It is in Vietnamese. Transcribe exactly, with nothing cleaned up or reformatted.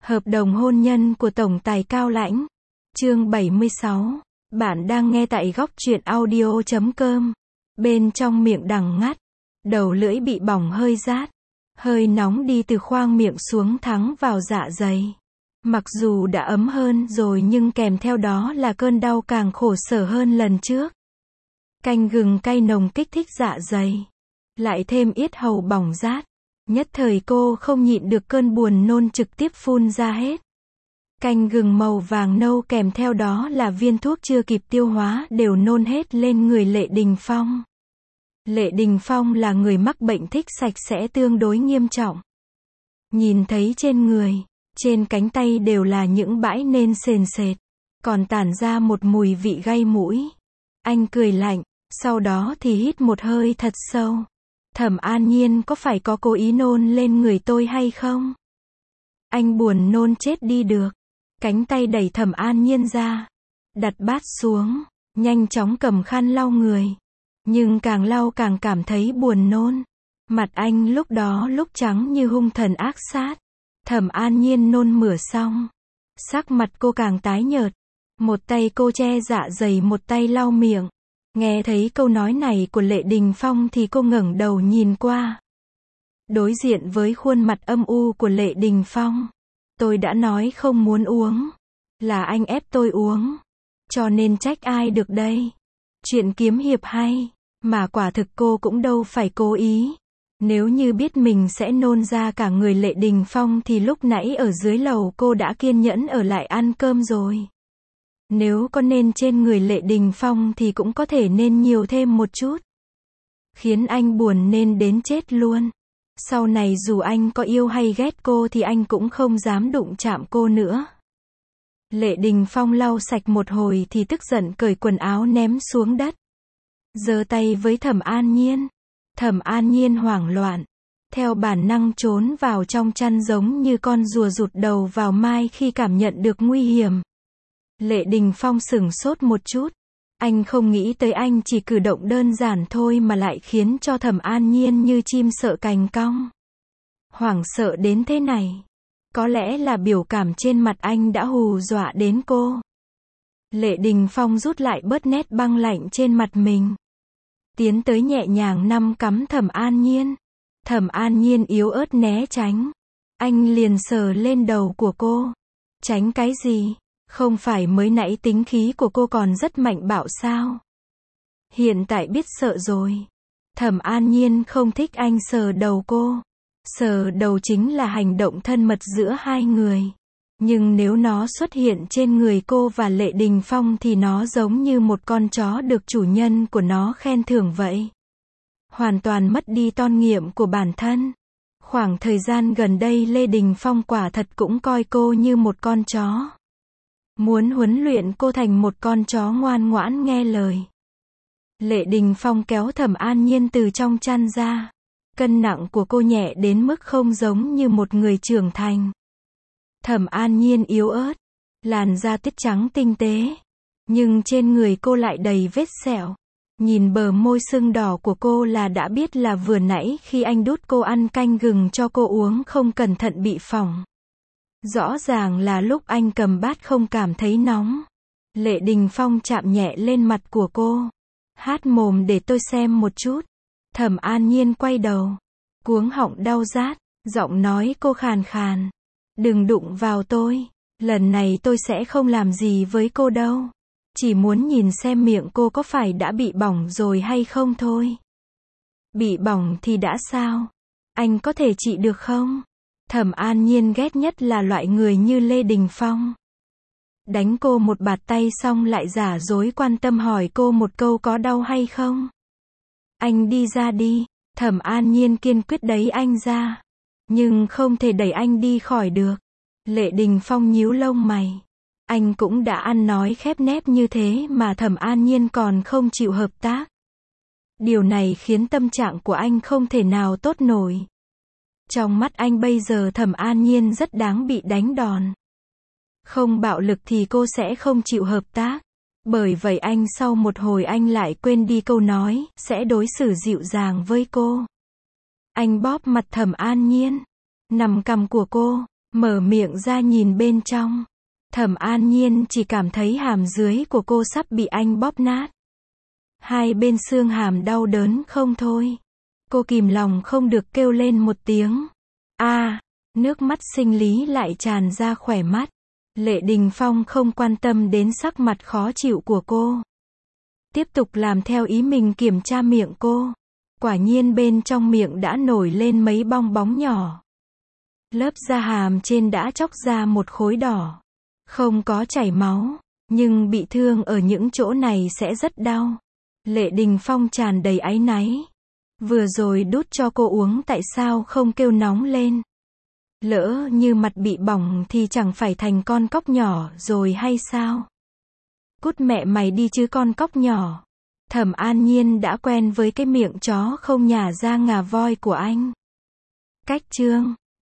Hợp đồng hôn nhân của tổng tài Cao Lãnh. Chương bảy mươi sáu. Bạn đang nghe tại góc truyện audio chấm com. Bên trong miệng đắng ngắt, đầu lưỡi bị bỏng hơi rát, hơi nóng đi từ khoang miệng xuống thẳng vào dạ dày. Mặc dù đã ấm hơn rồi nhưng kèm theo đó là cơn đau càng khổ sở hơn lần trước. Canh gừng cay nồng kích thích dạ dày, lại thêm yết hầu bỏng rát. Nhất thời cô không nhịn được cơn buồn nôn trực tiếp phun ra hết. Canh gừng màu vàng nâu kèm theo đó là viên thuốc chưa kịp tiêu hóa đều nôn hết lên người Lệ Đình Phong. Lệ Đình Phong là người mắc bệnh thích sạch sẽ tương đối nghiêm trọng. Nhìn thấy trên người, trên cánh tay đều là những bãi nên sền sệt, còn tản ra một mùi vị gây mũi. Anh cười lạnh, sau đó thì hít một hơi thật sâu. Thẩm An Nhiên có phải có cố ý nôn lên người tôi hay không? Anh buồn nôn chết đi được. Cánh tay đẩy Thẩm An Nhiên ra, đặt bát xuống, nhanh chóng cầm khăn lau người. Nhưng càng lau càng cảm thấy buồn nôn. Mặt anh lúc đó lúc trắng như hung thần ác sát. Thẩm An Nhiên nôn mửa xong, sắc mặt cô càng tái nhợt. Một tay cô che dạ dày, một tay lau miệng. Nghe thấy câu nói này của Lệ Đình Phong thì cô ngẩng đầu nhìn qua. Đối diện với khuôn mặt âm u của Lệ Đình Phong. Tôi đã nói không muốn uống. Là anh ép tôi uống. Cho nên trách ai được đây. Chuyện kiếm hiệp hay. Mà quả thực cô cũng đâu phải cố ý. Nếu như biết mình sẽ nôn ra cả người Lệ Đình Phong thì lúc nãy ở dưới lầu cô đã kiên nhẫn ở lại ăn cơm rồi. Nếu có nên trên người Lệ Đình Phong thì cũng có thể nên nhiều thêm một chút. Khiến anh buồn nên đến chết luôn. Sau này dù anh có yêu hay ghét cô thì anh cũng không dám đụng chạm cô nữa. Lệ Đình Phong lau sạch một hồi thì tức giận cởi quần áo ném xuống đất. Giơ tay với Thẩm An Nhiên. Thẩm An Nhiên hoảng loạn. Theo bản năng trốn vào trong chăn giống như con rùa rụt đầu vào mai khi cảm nhận được nguy hiểm. Lệ Đình Phong sửng sốt một chút. Anh không nghĩ tới anh chỉ cử động đơn giản thôi mà lại khiến cho Thẩm An Nhiên như chim sợ cành cong. Hoảng sợ đến thế này. Có lẽ là biểu cảm trên mặt anh đã hù dọa đến cô. Lệ Đình Phong rút lại bớt nét băng lạnh trên mặt mình. Tiến tới nhẹ nhàng nắm cắm Thẩm An Nhiên. Thẩm An Nhiên yếu ớt né tránh. Anh liền sờ lên đầu của cô. Tránh cái gì? Không phải mới nãy tính khí của cô còn rất mạnh bạo sao? Hiện tại biết sợ rồi. Thẩm An Nhiên không thích anh sờ đầu cô. Sờ đầu chính là hành động thân mật giữa hai người. Nhưng nếu nó xuất hiện trên người cô và Lệ Đình Phong thì nó giống như một con chó được chủ nhân của nó khen thưởng vậy. Hoàn toàn mất đi tôn nghiêm của bản thân. Khoảng thời gian gần đây Lệ Đình Phong quả thật cũng coi cô như một con chó. Muốn huấn luyện cô thành một con chó ngoan ngoãn nghe lời. Lệ Đình Phong kéo Thẩm An Nhiên từ trong chăn ra. Cân nặng của cô nhẹ đến mức không giống như một người trưởng thành. Thẩm An Nhiên yếu ớt, làn da tiết trắng tinh tế. Nhưng trên người cô lại đầy vết sẹo. Nhìn bờ môi sưng đỏ của cô là đã biết là vừa nãy khi anh đút cô ăn canh gừng cho cô uống không cẩn thận bị phỏng. Rõ ràng là lúc anh cầm bát không cảm thấy nóng. Lệ Đình Phong chạm nhẹ lên mặt của cô. Hát mồm để tôi xem một chút. Thẩm An Nhiên quay đầu. Cuống họng đau rát. Giọng nói cô khàn khàn. Đừng đụng vào tôi. Lần này tôi sẽ không làm gì với cô đâu. Chỉ muốn nhìn xem miệng cô có phải đã bị bỏng rồi hay không thôi. Bị bỏng thì đã sao? Anh có thể trị được không? Thẩm An Nhiên ghét nhất là loại người như Lệ Đình Phong. Đánh cô một bạt tay xong lại giả dối quan tâm hỏi cô một câu có đau hay không. Anh đi ra đi. Thẩm An Nhiên kiên quyết đẩy anh ra. Nhưng không thể đẩy anh đi khỏi được. Lệ Đình Phong nhíu lông mày. Anh cũng đã ăn nói khép nép như thế mà Thẩm An Nhiên còn không chịu hợp tác. Điều này khiến tâm trạng của anh không thể nào tốt nổi. Trong mắt anh bây giờ Thẩm An Nhiên rất đáng bị đánh đòn. Không bạo lực thì cô sẽ không chịu hợp tác. Bởi vậy anh sau một hồi anh lại quên đi câu nói, sẽ đối xử dịu dàng với cô. Anh bóp mặt Thẩm An Nhiên, nằm cằm của cô, mở miệng ra nhìn bên trong. Thẩm An Nhiên chỉ cảm thấy hàm dưới của cô sắp bị anh bóp nát. Hai bên xương hàm đau đớn không thôi. Cô kìm lòng không được kêu lên một tiếng. A, à, nước mắt sinh lý lại tràn ra khóe mắt. Lệ Đình Phong không quan tâm đến sắc mặt khó chịu của cô. Tiếp tục làm theo ý mình kiểm tra miệng cô. Quả nhiên bên trong miệng đã nổi lên mấy bong bóng nhỏ. Lớp da hàm trên đã chóc ra một khối đỏ. Không có chảy máu, nhưng bị thương ở những chỗ này sẽ rất đau. Lệ Đình Phong tràn đầy áy náy. Vừa rồi đút cho cô uống tại sao không kêu nóng lên? Lỡ như mặt bị bỏng thì chẳng phải thành con cóc nhỏ rồi hay sao? Cút mẹ mày đi chứ con cóc nhỏ. Thẩm An Nhiên đã quen với cái miệng chó không nhả ra ngà voi của anh. Cách chương